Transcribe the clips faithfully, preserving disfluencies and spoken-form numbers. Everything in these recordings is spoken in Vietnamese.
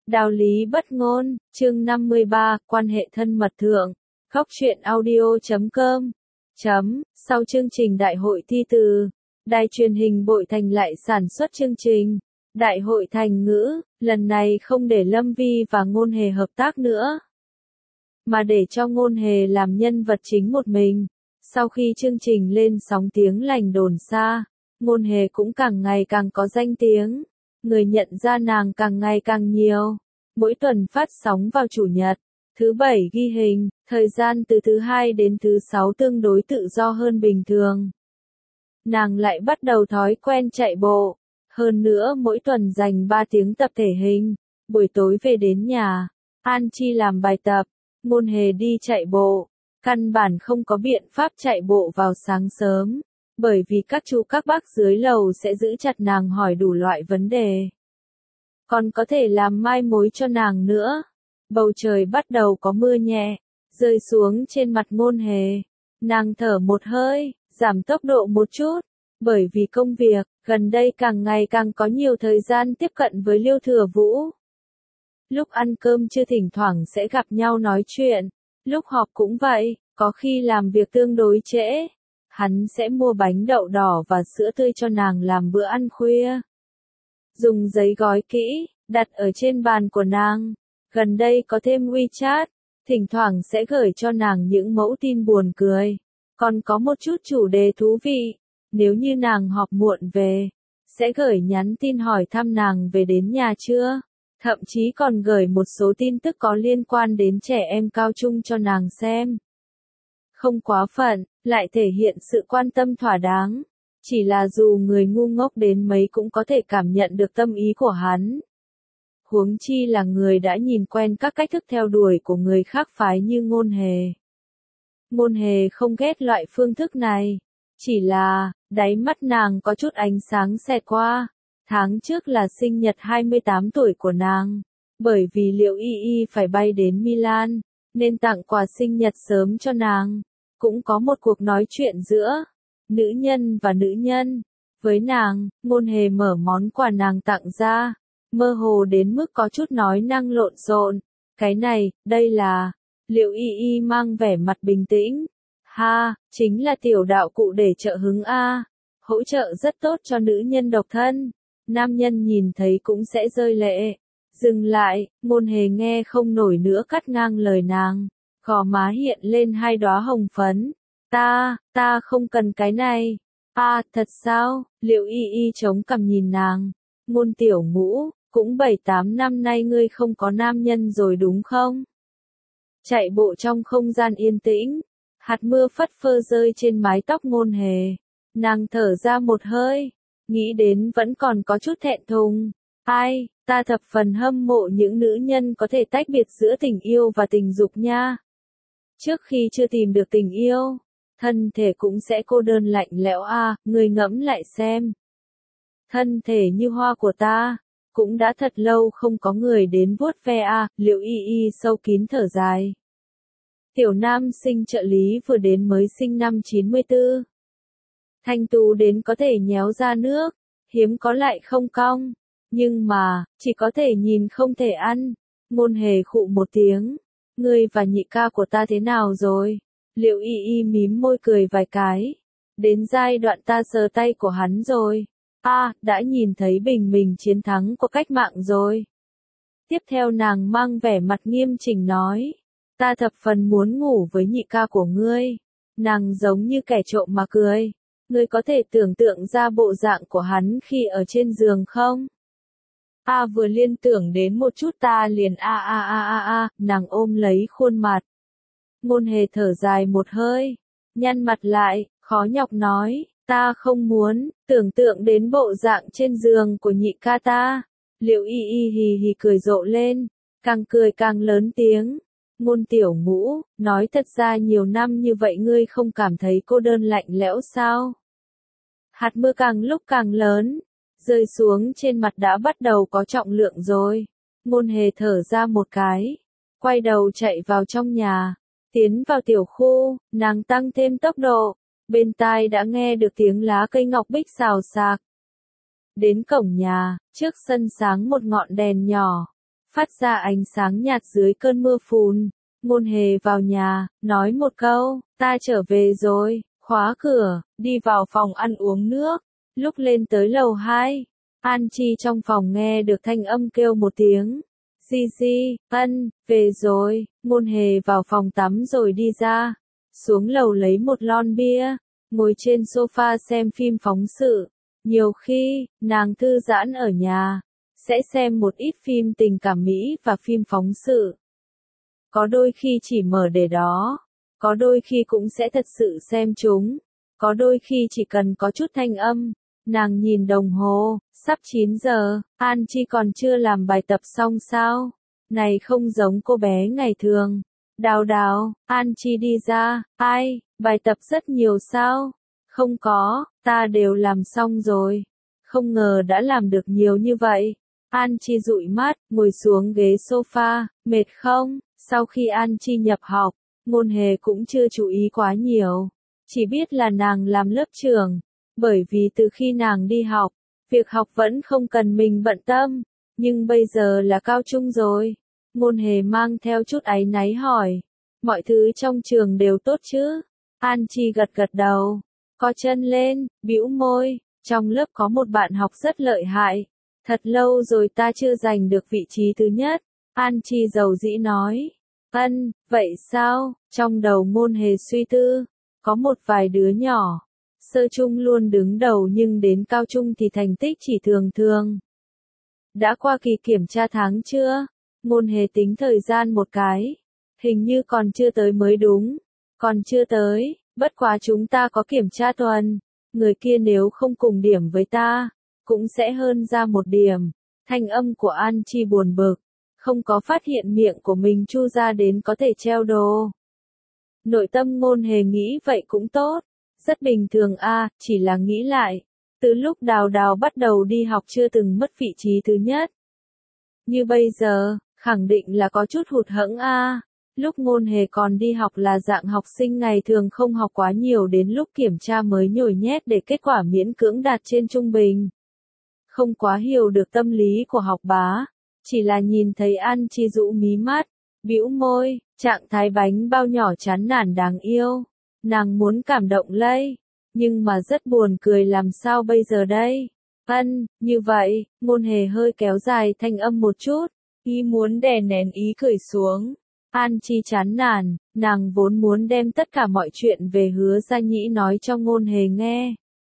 Đạo lý bất ngôn, chương năm mươi ba, quan hệ thân mật thượng. Góc truyện audio chấm com. Chấm, sau chương trình đại hội thi từ, đài truyền hình Bội Thành lại sản xuất chương trình Đại hội Thành ngữ, lần này không để Lâm Vi và Ngôn Hề hợp tác nữa, mà để cho Ngôn Hề làm nhân vật chính một mình. Sau khi chương trình lên sóng tiếng lành đồn xa, Ngôn Hề cũng càng ngày càng có danh tiếng, người nhận ra nàng càng ngày càng nhiều. Mỗi tuần phát sóng vào chủ nhật, thứ bảy ghi hình, thời gian từ thứ hai đến thứ sáu tương đối tự do hơn bình thường. Nàng lại bắt đầu thói quen chạy bộ, hơn nữa mỗi tuần dành ba tiếng tập thể hình, buổi tối về đến nhà, An Chi làm bài tập, Ngôn Hề đi chạy bộ. Căn bản không có biện pháp chạy bộ vào sáng sớm, bởi vì các chú các bác dưới lầu sẽ giữ chặt nàng hỏi đủ loại vấn đề. Còn có thể làm mai mối cho nàng nữa. Bầu trời bắt đầu có mưa nhẹ, rơi xuống trên mặt Ngôn Hề. Nàng thở một hơi, giảm tốc độ một chút, bởi vì công việc, gần đây càng ngày càng có nhiều thời gian tiếp cận với Liêu Thừa Vũ. Lúc ăn cơm trưa thỉnh thoảng sẽ gặp nhau nói chuyện, lúc họp cũng vậy, có khi làm việc tương đối trễ. Hắn sẽ mua bánh đậu đỏ và sữa tươi cho nàng làm bữa ăn khuya. Dùng giấy gói kỹ, đặt ở trên bàn của nàng. Gần đây có thêm WeChat, thỉnh thoảng sẽ gửi cho nàng những mẫu tin buồn cười. Còn có một chút chủ đề thú vị, nếu như nàng họp muộn về, sẽ gửi nhắn tin hỏi thăm nàng về đến nhà chưa. Thậm chí còn gửi một số tin tức có liên quan đến trẻ em cao trung cho nàng xem. Không quá phận, lại thể hiện sự quan tâm thỏa đáng. Chỉ là dù người ngu ngốc đến mấy cũng có thể cảm nhận được tâm ý của hắn. Huống chi là người đã nhìn quen các cách thức theo đuổi của người khác phái như Ngôn Hề. Ngôn Hề không ghét loại phương thức này. Chỉ là, đáy mắt nàng có chút ánh sáng xẹt qua. Tháng trước là sinh nhật hai mươi tám tuổi của nàng. Bởi vì Liệu Y Y phải bay đến Milan, nên tặng quà sinh nhật sớm cho nàng. Cũng có một cuộc nói chuyện giữa nữ nhân và nữ nhân. Với nàng, Ngôn Hề mở món quà nàng tặng ra, mơ hồ đến mức có chút nói năng lộn xộn. Cái này, đây là... Liệu Y Y mang vẻ mặt bình tĩnh. Ha, chính là tiểu đạo cụ để trợ hứng a, hỗ trợ rất tốt cho nữ nhân độc thân. Nam nhân nhìn thấy cũng sẽ rơi lệ. Dừng lại, Ngôn Hề nghe không nổi nữa cắt ngang lời nàng. Gò má hiện lên hai đóa hồng phấn. Ta, ta không cần cái này. À, thật sao? Liệu Y Y chống cằm nhìn nàng. Ngôn tiểu ngũ, cũng bảy tám năm nay ngươi không có nam nhân rồi đúng không? Chạy bộ trong không gian yên tĩnh. Hạt mưa phất phơ rơi trên mái tóc Ngôn Hề. Nàng thở ra một hơi. Nghĩ đến vẫn còn có chút thẹn thùng. Ai, ta thập phần hâm mộ những nữ nhân có thể tách biệt giữa tình yêu và tình dục nha. Trước khi chưa tìm được tình yêu, thân thể cũng sẽ cô đơn lạnh lẽo a, người ngẫm lại xem. Thân thể như hoa của ta, cũng đã thật lâu không có người đến vuốt ve a, Liệu Y Y sâu kín thở dài. Tiểu nam sinh trợ lý vừa đến mới sinh năm chín mươi tư. Thanh tú đến có thể nhéo ra nước, hiếm có lại không cong. Nhưng mà, chỉ có thể nhìn không thể ăn. Ngôn Hề khụ một tiếng. Ngươi và nhị ca của ta thế nào rồi? Liệu Y Y mím môi cười vài cái. Đến giai đoạn ta sờ tay của hắn rồi. À, đã nhìn thấy bình minh chiến thắng của cách mạng rồi. Tiếp theo nàng mang vẻ mặt nghiêm chỉnh nói. Ta thập phần muốn ngủ với nhị ca của ngươi. Nàng giống như kẻ trộm mà cười. Ngươi có thể tưởng tượng ra bộ dạng của hắn khi ở trên giường không? A vừa liên tưởng đến một chút ta liền a a a a a, nàng ôm lấy khuôn mặt. Ngôn Hề thở dài một hơi, nhăn mặt lại, khó nhọc nói, ta không muốn, tưởng tượng đến bộ dạng trên giường của nhị ca ta. Liệu Y Y hì hì cười rộ lên, càng cười càng lớn tiếng. Ngôn tiểu ngũ, nói thật ra nhiều năm như vậy ngươi không cảm thấy cô đơn lạnh lẽo sao? Hạt mưa càng lúc càng lớn, rơi xuống trên mặt đã bắt đầu có trọng lượng rồi. Ngôn Hề thở ra một cái, quay đầu chạy vào trong nhà, tiến vào tiểu khu, nàng tăng thêm tốc độ, bên tai đã nghe được tiếng lá cây ngọc bích xào xạc. Đến cổng nhà, trước sân sáng một ngọn đèn nhỏ, phát ra ánh sáng nhạt dưới cơn mưa phùn. Ngôn Hề vào nhà, nói một câu, ta trở về rồi, khóa cửa, đi vào phòng ăn uống nước. Lúc lên tới lầu hai, An Chi trong phòng nghe được thanh âm kêu một tiếng. Di Di, ân, về rồi. Ngôn Hề vào phòng tắm rồi đi ra. Xuống lầu lấy một lon bia, ngồi trên sofa xem phim phóng sự. Nhiều khi, nàng thư giãn ở nhà, sẽ xem một ít phim tình cảm Mỹ và phim phóng sự. Có đôi khi chỉ mở để đó, có đôi khi cũng sẽ thật sự xem chúng, có đôi khi chỉ cần có chút thanh âm. Nàng nhìn đồng hồ, sắp chín giờ, An Chi còn chưa làm bài tập xong sao? Này không giống cô bé ngày thường. Đào Đào, An Chi đi ra, ai, bài tập rất nhiều sao? Không có, ta đều làm xong rồi. Không ngờ đã làm được nhiều như vậy. An Chi dụi mắt, ngồi xuống ghế sofa, mệt không? Sau khi An Chi nhập học, Ngôn Hề cũng chưa chú ý quá nhiều. Chỉ biết là nàng làm lớp trưởng. Bởi vì từ khi nàng đi học, việc học vẫn không cần mình bận tâm. Nhưng bây giờ là cao trung rồi. Ngôn Hề mang theo chút áy náy hỏi. Mọi thứ trong trường đều tốt chứ? An Chi gật gật đầu. Co chân lên, bĩu môi. Trong lớp có một bạn học rất lợi hại. Thật lâu rồi ta chưa giành được vị trí thứ nhất. An Chi dầu dĩ nói. Ân, vậy sao? Trong đầu Ngôn Hề suy tư. Có một vài đứa nhỏ. Sơ trung luôn đứng đầu nhưng đến cao trung thì thành tích chỉ thường thường. Đã qua kỳ kiểm tra tháng chưa? Ngôn Hề tính thời gian một cái. Hình như còn chưa tới mới đúng. Còn chưa tới, bất quá chúng ta có kiểm tra tuần. Người kia nếu không cùng điểm với ta, cũng sẽ hơn ra một điểm. Thanh âm của An Chi buồn bực. Không có phát hiện miệng của mình chu ra đến có thể treo đồ. Nội tâm Ngôn Hề nghĩ vậy cũng tốt. Rất bình thường a, à, chỉ là nghĩ lại. Từ lúc Đào Đào bắt đầu đi học chưa từng mất vị trí thứ nhất. Như bây giờ, khẳng định là có chút hụt hẫng a. À. Lúc Ngôn Hề còn đi học là dạng học sinh ngày thường không học quá nhiều đến lúc kiểm tra mới nhồi nhét để kết quả miễn cưỡng đạt trên trung bình. Không quá hiểu được tâm lý của học bá. Chỉ là nhìn thấy An Chi rũ mí mắt, bĩu môi, trạng thái bánh bao nhỏ chán nản đáng yêu. Nàng muốn cảm động lây, nhưng mà rất buồn cười làm sao bây giờ đây? Ân, như vậy, Ngôn Hề hơi kéo dài thanh âm một chút, ý muốn đè nén ý cười xuống. An Chi chán nản, nàng vốn muốn đem tất cả mọi chuyện về Hứa Gia Nhĩ nói cho Ngôn Hề nghe.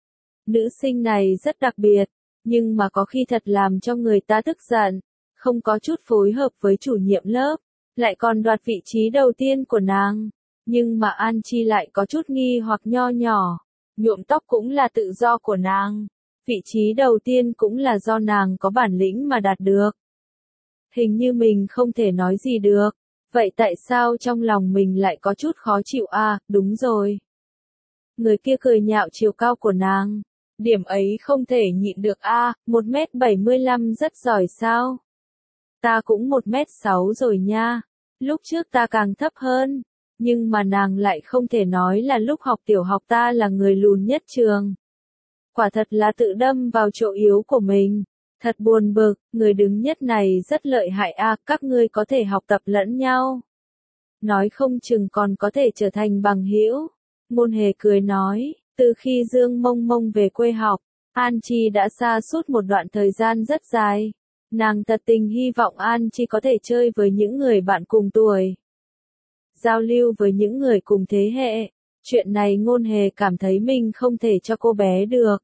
Nữ sinh này rất đặc biệt, nhưng mà có khi thật làm cho người ta tức giận, không có chút phối hợp với chủ nhiệm lớp, lại còn đoạt vị trí đầu tiên của nàng. Nhưng mà An Chi lại có chút nghi hoặc nho nhỏ. Nhuộm tóc cũng là tự do của nàng. Vị trí đầu tiên cũng là do nàng có bản lĩnh mà đạt được. Hình như mình không thể nói gì được. Vậy tại sao trong lòng mình lại có chút khó chịu à, đúng rồi. Người kia cười nhạo chiều cao của nàng. Điểm ấy không thể nhịn được à, một mét bảy mươi lăm rất giỏi sao? Ta cũng một mét sáu rồi nha. Lúc trước ta càng thấp hơn. Nhưng mà nàng lại không thể nói là lúc học tiểu học ta là người lùn nhất trường. Quả thật là tự đâm vào chỗ yếu của mình. Thật buồn bực, người đứng nhất này rất lợi hại a, à, các ngươi có thể học tập lẫn nhau. Nói không chừng còn có thể trở thành bằng hữu. Ngôn Hề cười nói, từ khi Dương Mông Mông về quê học, An Chi đã xa suốt một đoạn thời gian rất dài. Nàng thật tình hy vọng An Chi có thể chơi với những người bạn cùng tuổi. Giao lưu với những người cùng thế hệ. Chuyện này Ngôn Hề cảm thấy mình không thể cho cô bé được.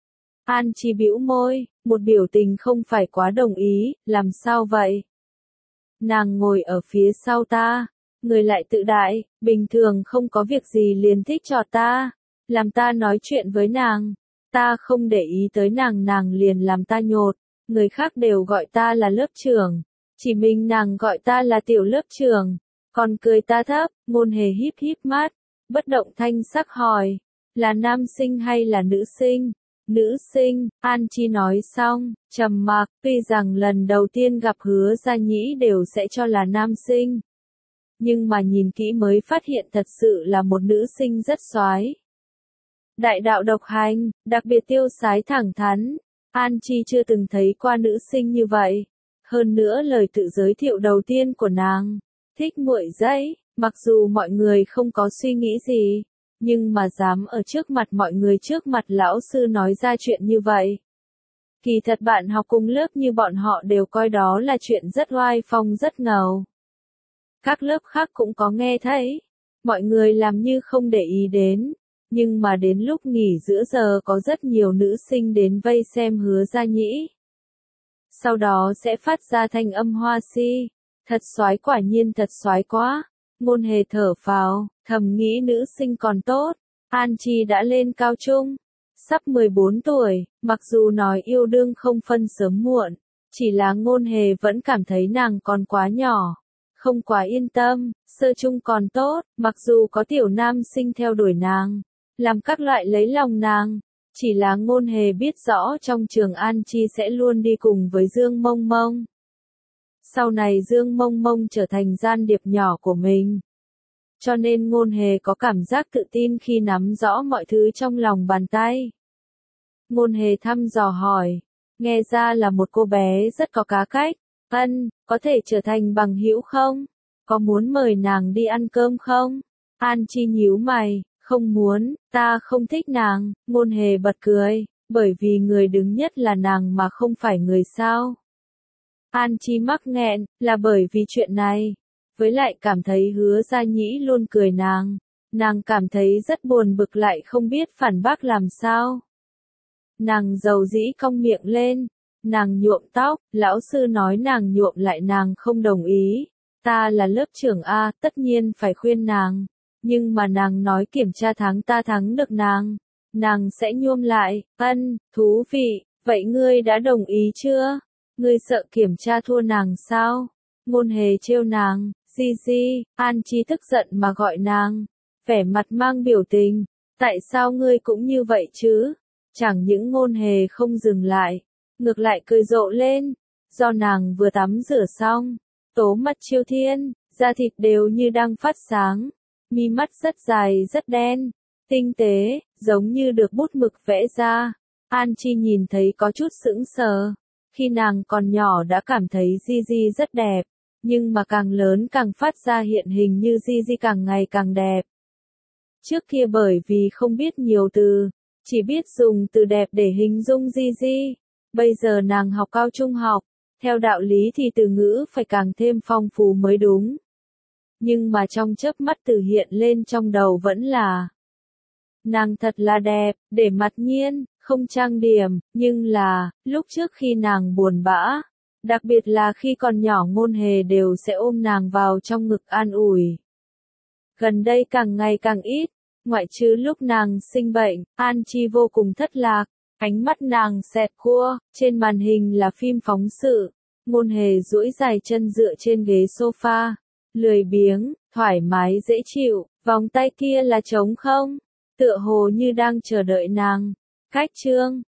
An Chi bĩu môi, một biểu tình không phải quá đồng ý, làm sao vậy? Nàng ngồi ở phía sau ta, người lại tự đại, bình thường không có việc gì liền thích trò ta, làm ta nói chuyện với nàng, ta không để ý tới nàng nàng liền làm ta nhột, người khác đều gọi ta là lớp trưởng, chỉ mình nàng gọi ta là tiểu lớp trưởng, còn cười ta thấp. Ngôn Hề híp híp mắt, bất động thanh sắc hỏi, là nam sinh hay là nữ sinh? Nữ sinh, An Chi nói xong, trầm mặc, tuy rằng lần đầu tiên gặp Hứa Gia Nhĩ đều sẽ cho là nam sinh. Nhưng mà nhìn kỹ mới phát hiện thật sự là một nữ sinh rất soái. Đại đạo độc hành, đặc biệt tiêu sái thẳng thắn, An Chi chưa từng thấy qua nữ sinh như vậy. Hơn nữa lời tự giới thiệu đầu tiên của nàng, thích muội dãy, mặc dù mọi người không có suy nghĩ gì, nhưng mà dám ở trước mặt mọi người trước mặt lão sư nói ra chuyện như vậy. Kỳ thật bạn học cùng lớp như bọn họ đều coi đó là chuyện rất oai phong rất ngầu. Các lớp khác cũng có nghe thấy, mọi người làm như không để ý đến, nhưng mà đến lúc nghỉ giữa giờ có rất nhiều nữ sinh đến vây xem Hứa Gia Nhĩ. Sau đó sẽ phát ra thanh âm hoa si, thật soái quả nhiên thật soái quá. Ngôn Hề thở phào, thầm nghĩ nữ sinh còn tốt, An Chi đã lên cao trung, sắp mười bốn tuổi, mặc dù nói yêu đương không phân sớm muộn, chỉ là Ngôn Hề vẫn cảm thấy nàng còn quá nhỏ, không quá yên tâm, sơ trung còn tốt, mặc dù có tiểu nam sinh theo đuổi nàng, làm các loại lấy lòng nàng, chỉ là Ngôn Hề biết rõ trong trường An Chi sẽ luôn đi cùng với Dương Mông Mông. Sau này Dương Mông Mông trở thành gian điệp nhỏ của mình. Cho nên Ngôn Hề có cảm giác tự tin khi nắm rõ mọi thứ trong lòng bàn tay. Ngôn Hề thăm dò hỏi, nghe ra là một cô bé rất có cá cách, Ân, có thể trở thành bằng hữu không? Có muốn mời nàng đi ăn cơm không? An Chi nhíu mày, không muốn, ta không thích nàng. Ngôn Hề bật cười, bởi vì người đứng nhất là nàng mà không phải người sao. An Chi mắc nghẹn, là bởi vì chuyện này. Với lại cảm thấy Hứa Gia Nhĩ luôn cười nàng. Nàng cảm thấy rất buồn bực lại không biết phản bác làm sao. Nàng dầu dĩ cong miệng lên. Nàng nhuộm tóc, lão sư nói nàng nhuộm lại nàng không đồng ý. Ta là lớp trưởng A, tất nhiên phải khuyên nàng. Nhưng mà nàng nói kiểm tra thắng ta thắng được nàng. Nàng sẽ nhuộm lại, ân, thú vị, vậy ngươi đã đồng ý chưa? Ngươi sợ kiểm tra thua nàng sao? Ngôn Hề trêu nàng, di di, An Chi tức giận mà gọi nàng. Vẻ mặt mang biểu tình, tại sao ngươi cũng như vậy chứ? Chẳng những Ngôn Hề không dừng lại. Ngược lại cười rộ lên, do nàng vừa tắm rửa xong, tố mắt chiêu thiên, da thịt đều như đang phát sáng, mi mắt rất dài rất đen, tinh tế, giống như được bút mực vẽ ra. An Chi nhìn thấy có chút sững sờ, khi nàng còn nhỏ đã cảm thấy Gigi rất đẹp, nhưng mà càng lớn càng phát ra hiện hình như Gigi càng ngày càng đẹp. Trước kia bởi vì không biết nhiều từ, chỉ biết dùng từ đẹp để hình dung Gigi. Bây giờ nàng học cao trung học, theo đạo lý thì từ ngữ phải càng thêm phong phú mới đúng. Nhưng mà trong chớp mắt từ hiện lên trong đầu vẫn là nàng thật là đẹp, để mặt nhiên, không trang điểm, nhưng là, lúc trước khi nàng buồn bã, đặc biệt là khi còn nhỏ Ngôn Hề đều sẽ ôm nàng vào trong ngực an ủi. Gần đây càng ngày càng ít, ngoại trừ lúc nàng sinh bệnh, An Chi vô cùng thất lạc. Ánh mắt nàng xẹt cua, trên màn hình là phim phóng sự, Ngôn Hề duỗi dài chân dựa trên ghế sofa, lười biếng, thoải mái dễ chịu, vòng tay kia là trống không, tựa hồ như đang chờ đợi nàng. Cách chương